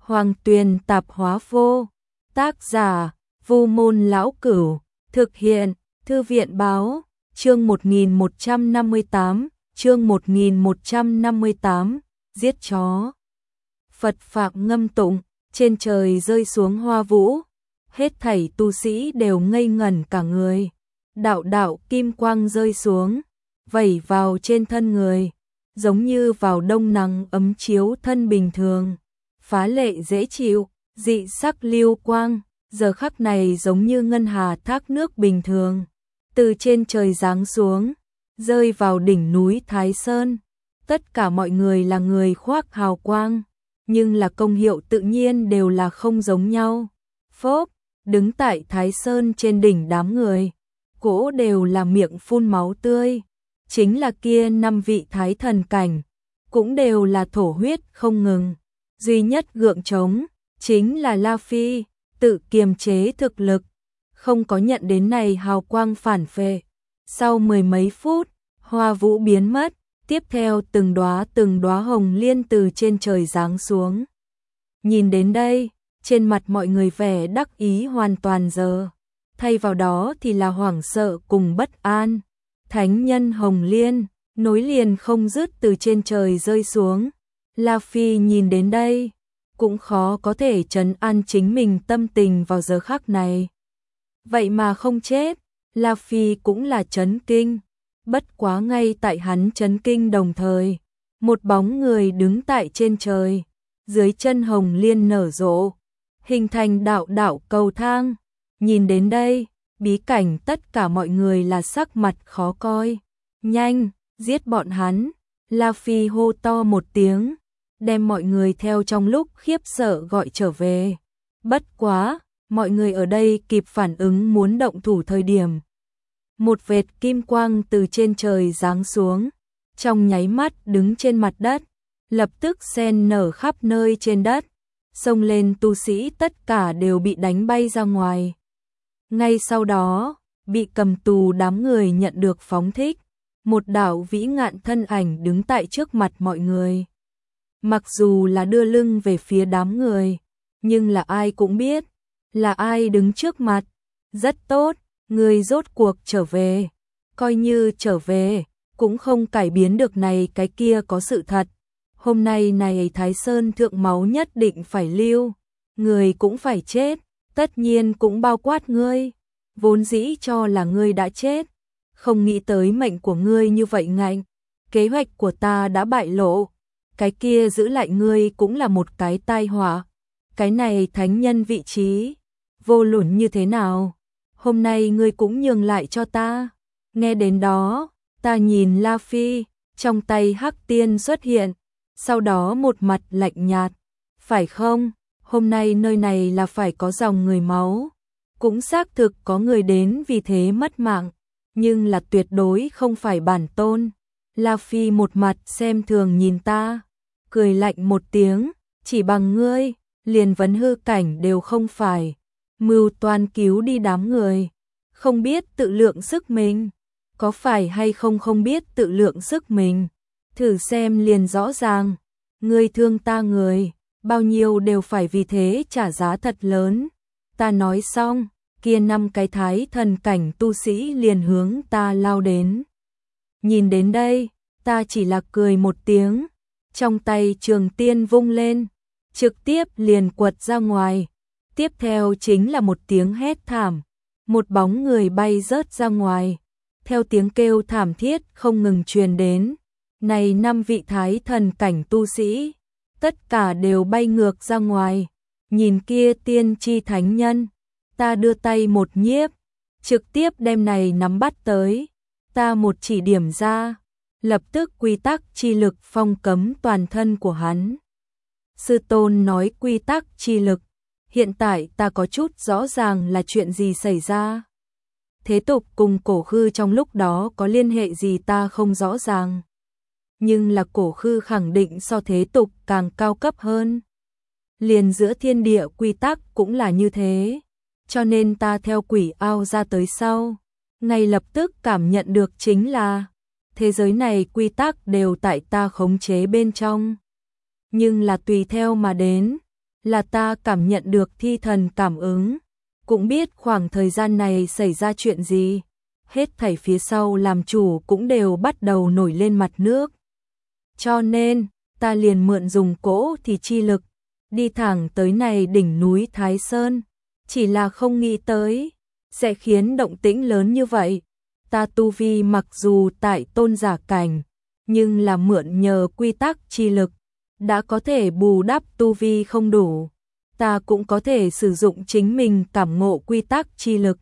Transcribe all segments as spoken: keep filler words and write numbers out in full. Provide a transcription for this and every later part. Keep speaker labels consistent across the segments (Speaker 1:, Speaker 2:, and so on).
Speaker 1: Hoàng Tuyền Tạp Hóa Vô. Tác giả: Vu Môn Lão Cửu. Thực hiện: Thư viện Báo. Chương một nghìn một trăm năm mươi tám, chương một nghìn một trăm năm mươi tám, giết chó. Phật Phạm ngâm tụng, trên trời rơi xuống hoa vũ, hết thảy tu sĩ đều ngây ngẩn cả người. Đạo đạo kim quang rơi xuống, vẩy vào trên thân người, giống như vào đông nắng ấm chiếu thân bình thường, phá lệ dễ chịu, dị sắc lưu quang, giờ khắc này giống như ngân hà thác nước bình thường, từ trên trời giáng xuống, rơi vào đỉnh núi Thái Sơn. Tất cả mọi người là người khoác hào quang, nhưng là công hiệu tự nhiên đều là không giống nhau. Phốp, đứng tại Thái Sơn trên đỉnh đám người, cỗ đều là miệng phun máu tươi, chính là kia năm vị thái thần cảnh, cũng đều là thổ huyết không ngừng. Duy nhất gượng trống, chính là La Phi, tự kiềm chế thực lực, không có nhận đến này hào quang phản phệ. Sau mười mấy phút, hoa vũ biến mất, tiếp theo từng đóa từng đóa hồng liên từ trên trời giáng xuống. Nhìn đến đây, trên mặt mọi người vẻ đắc ý hoàn toàn giờ, thay vào đó thì là hoảng sợ cùng bất an. Thánh nhân hồng liên, nối liền không dứt từ trên trời rơi xuống. La Phi nhìn đến đây, cũng khó có thể trấn an chính mình tâm tình vào giờ khắc này. Vậy mà không chết, La Phi cũng là chấn kinh. Bất quá ngay tại hắn chấn kinh đồng thời, một bóng người đứng tại trên trời, dưới chân hồng liên nở rộ, hình thành đạo đạo cầu thang. Nhìn đến đây, bí cảnh tất cả mọi người là sắc mặt khó coi. Nhanh, giết bọn hắn, La Phi hô to một tiếng, đem mọi người theo trong lúc khiếp sợ gọi trở về. Bất quá, mọi người ở đây kịp phản ứng muốn động thủ thời điểm, một vệt kim quang từ trên trời giáng xuống, trong nháy mắt đứng trên mặt đất, lập tức sen nở khắp nơi trên đất, xông lên tu sĩ tất cả đều bị đánh bay ra ngoài. Ngay sau đó, bị cầm tù đám người nhận được phóng thích, một đạo vĩ ngạn thân ảnh đứng tại trước mặt mọi người. Mặc dù là đưa lưng về phía đám người, nhưng là ai cũng biết, là ai đứng trước mặt. Rất tốt, người rốt cuộc trở về, coi như trở về, cũng không cải biến được này cái kia có sự thật. Hôm nay này Thái Sơn thượng máu nhất định phải lưu, người cũng phải chết, tất nhiên cũng bao quát ngươi. Vốn dĩ cho là ngươi đã chết, không nghĩ tới mệnh của ngươi như vậy ngạnh, kế hoạch của ta đã bại lộ, cái kia giữ lại ngươi cũng là một cái tai họa. Cái này thánh nhân vị trí, vô luận như thế nào, hôm nay ngươi cũng nhường lại cho ta. Nghe đến đó, ta nhìn La Phi, trong tay hắc tiên xuất hiện, sau đó một mặt lạnh nhạt, phải không, hôm nay nơi này là phải có dòng người máu, cũng xác thực có người đến vì thế mất mạng, nhưng là tuyệt đối không phải bản tôn. La Phi một mặt xem thường nhìn ta, cười lạnh một tiếng, chỉ bằng ngươi, liền vấn hư cảnh đều không phải, mưu toan cứu đi đám người, không biết tự lượng sức mình, có phải hay không không biết tự lượng sức mình, thử xem liền rõ ràng, ngươi thương ta người, bao nhiêu đều phải vì thế trả giá thật lớn. Ta nói xong, kia năm cái thái thần cảnh tu sĩ liền hướng ta lao đến. Nhìn đến đây, ta chỉ là cười một tiếng, trong tay trường tiên vung lên, trực tiếp liền quật ra ngoài. Tiếp theo chính là một tiếng hét thảm, một bóng người bay rớt ra ngoài, theo tiếng kêu thảm thiết không ngừng truyền đến. Này năm vị thái thần cảnh tu sĩ, tất cả đều bay ngược ra ngoài. Nhìn kia tiên tri thánh nhân, ta đưa tay một nhiếp, trực tiếp đem này nắm bắt tới, ta một chỉ điểm ra, lập tức quy tắc chi lực phong cấm toàn thân của hắn. Sư tôn nói quy tắc chi lực, hiện tại ta có chút rõ ràng là chuyện gì xảy ra. Thế tục cùng cổ khư trong lúc đó có liên hệ gì ta không rõ ràng, nhưng là cổ khư khẳng định so thế tục càng cao cấp hơn. Liền giữa thiên địa quy tắc cũng là như thế, cho nên ta theo quỷ ao ra tới sau, ngay lập tức cảm nhận được chính là thế giới này quy tắc đều tại ta khống chế bên trong, nhưng là tùy theo mà đến, là ta cảm nhận được thi thần cảm ứng, cũng biết khoảng thời gian này xảy ra chuyện gì. Hết thảy phía sau làm chủ cũng đều bắt đầu nổi lên mặt nước. Cho nên, ta liền mượn dùng cỗ thì chi lực, đi thẳng tới này đỉnh núi Thái Sơn, chỉ là không nghĩ tới, sẽ khiến động tĩnh lớn như vậy. Ta tu vi mặc dù tại tôn giả cảnh, nhưng là mượn nhờ quy tắc chi lực, đã có thể bù đắp tu vi không đủ. Ta cũng có thể sử dụng chính mình cảm ngộ quy tắc chi lực,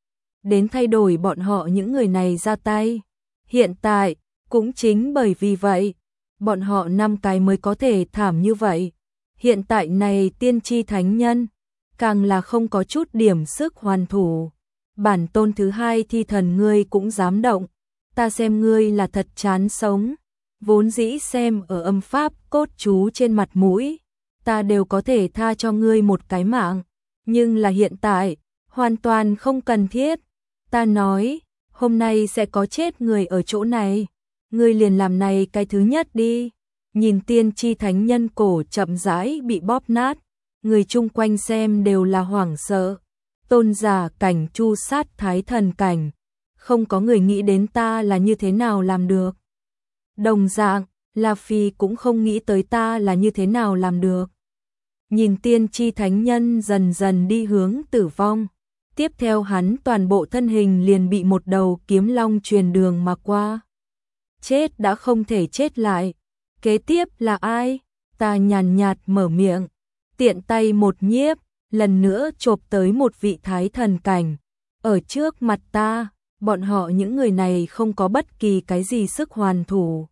Speaker 1: đến thay đổi bọn họ những người này ra tay. Hiện tại, cũng chính bởi vì vậy, bọn họ năm cái mới có thể thảm như vậy. Hiện tại này tiên tri thánh nhân, càng là không có chút điểm sức hoàn thủ. Bản tôn thứ hai thi thần ngươi cũng dám động, ta xem ngươi là thật chán sống. Vốn dĩ xem ở âm pháp cốt chú trên mặt mũi, ta đều có thể tha cho ngươi một cái mạng, nhưng là hiện tại, hoàn toàn không cần thiết. Ta nói, hôm nay sẽ có chết người ở chỗ này, ngươi liền làm này cái thứ nhất đi. Nhìn tiên tri thánh nhân cổ chậm rãi bị bóp nát, người chung quanh xem đều là hoảng sợ. Tôn giả cảnh chu sát thái thần cảnh, không có người nghĩ đến ta là như thế nào làm được. Đồng dạng, La Phi cũng không nghĩ tới ta là như thế nào làm được. Nhìn tiên tri thánh nhân dần dần đi hướng tử vong, tiếp theo hắn toàn bộ thân hình liền bị một đầu kiếm long truyền đường mà qua. Chết đã không thể chết lại, kế tiếp là ai? Ta nhàn nhạt mở miệng, tiện tay một nhiếp, lần nữa chộp tới một vị thái thần cảnh. Ở trước mặt ta, bọn họ những người này không có bất kỳ cái gì sức hoàn thủ.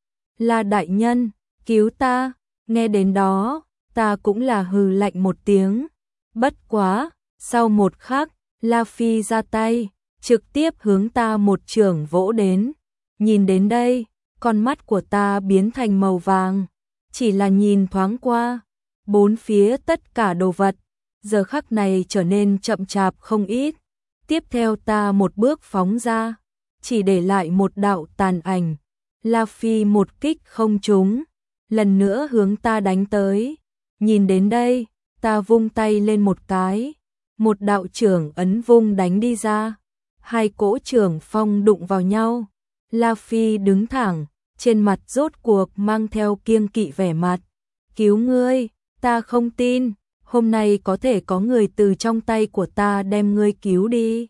Speaker 1: Là đại nhân, cứu ta, nghe đến đó, ta cũng là hừ lạnh một tiếng. Bất quá, sau một khắc, La Phi ra tay, trực tiếp hướng ta một chưởng vỗ đến. Nhìn đến đây, con mắt của ta biến thành màu vàng, chỉ là nhìn thoáng qua, bốn phía tất cả đồ vật, giờ khắc này trở nên chậm chạp không ít. Tiếp theo ta một bước phóng ra, chỉ để lại một đạo tàn ảnh. La Phi một kích không trúng, lần nữa hướng ta đánh tới. Nhìn đến đây, ta vung tay lên một cái, một đạo chưởng ấn vung đánh đi ra. Hai cỗ chưởng phong đụng vào nhau. La Phi đứng thẳng, trên mặt rốt cuộc mang theo kiêng kỵ vẻ mặt. Cứu ngươi, ta không tin, hôm nay có thể có người từ trong tay của ta đem ngươi cứu đi.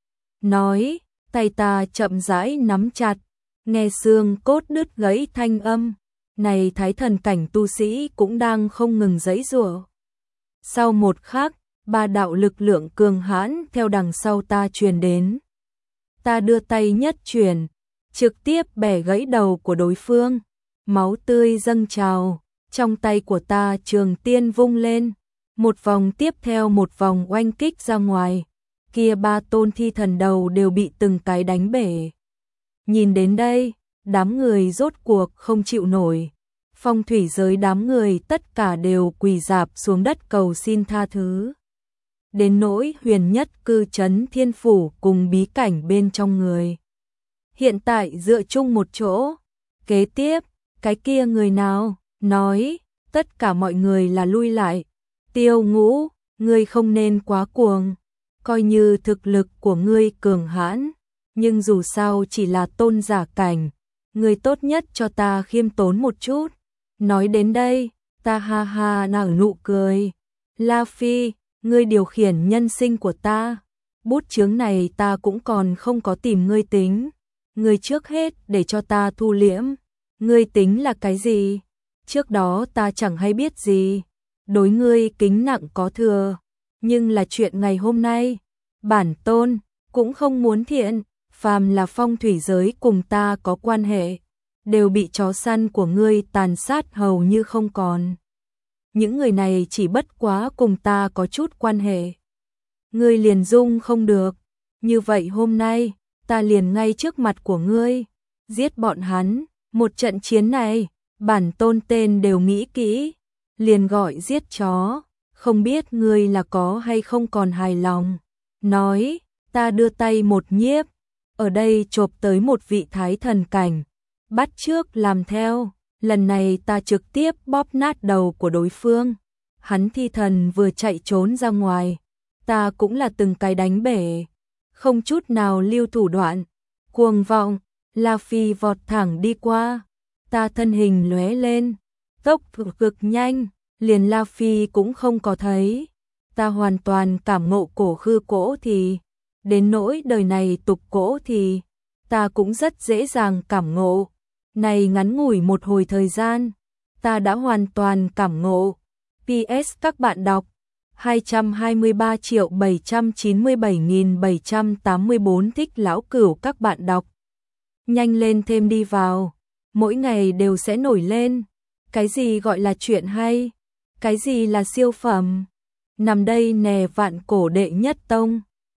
Speaker 1: Nói, tay ta chậm rãi nắm chặt, nghe xương cốt đứt gãy thanh âm. Này thái thần cảnh tu sĩ cũng đang không ngừng giãy giụa. Sau một khắc, ba đạo lực lượng cường hãn theo đằng sau ta truyền đến. Ta đưa tay nhất truyền, trực tiếp bẻ gãy đầu của đối phương, máu tươi dâng trào, trong tay của ta trường tiên vung lên, một vòng tiếp theo một vòng oanh kích ra ngoài, kia ba tôn thi thần đầu đều bị từng cái đánh bể. Nhìn đến đây, đám người rốt cuộc không chịu nổi, phong thủy giới đám người tất cả đều quỳ rạp xuống đất cầu xin tha thứ. Đến nỗi huyền nhất cư trấn thiên phủ cùng bí cảnh bên trong người. Hiện tại dựa chung một chỗ, kế tiếp, cái kia người nào, nói, tất cả mọi người là lui lại. Tiêu Ngũ, ngươi không nên quá cuồng, coi như thực lực của ngươi cường hãn, nhưng dù sao chỉ là tôn giả cảnh, ngươi tốt nhất cho ta khiêm tốn một chút. Nói đến đây, ta ha ha nở nụ cười. La Phi, ngươi điều khiển nhân sinh của ta, bút chướng này ta cũng còn không có tìm ngươi tính. Ngươi trước hết để cho ta thu liễm. Ngươi tính là cái gì? Trước đó ta chẳng hay biết gì. Đối ngươi kính nặng có thừa. Nhưng là chuyện ngày hôm nay, bản tôn cũng không muốn thiện. Phàm là phong thủy giới cùng ta có quan hệ, đều bị chó săn của ngươi tàn sát hầu như không còn. Những người này chỉ bất quá cùng ta có chút quan hệ. Ngươi liền dung không được. Như vậy hôm nay, ta liền ngay trước mặt của ngươi, giết bọn hắn. Một trận chiến này, bản tôn tên đều nghĩ kỹ, liền gọi giết chó. Không biết ngươi là có hay không còn hài lòng. Nói, ta đưa tay một nhiếp, ở đây chộp tới một vị thái thần cảnh, bắt trước làm theo. Lần này ta trực tiếp bóp nát đầu của đối phương. hắn thi thần vừa chạy trốn ra ngoài, ta cũng là từng cái đánh bể, không chút nào lưu thủ đoạn, cuồng vọng, La Phi vọt thẳng đi qua, ta thân hình lóe lên, tốc cực nhanh, liền La Phi cũng không có thấy, ta hoàn toàn cảm ngộ cổ khư cỗ thì, đến nỗi đời này tục cỗ thì, ta cũng rất dễ dàng cảm ngộ, này ngắn ngủi một hồi thời gian, ta đã hoàn toàn cảm ngộ. pê ét các bạn đọc hai trăm hai mươi ba triệu bảy trăm chín mươi bảy nghìn bảy trăm tám mươi tư thích lão cửu các bạn đọc. Nhanh lên thêm đi vào, mỗi ngày đều sẽ nổi lên. Cái gì gọi là chuyện hay? Cái gì là siêu phẩm? Nằm đây nè vạn cổ đệ nhất tông.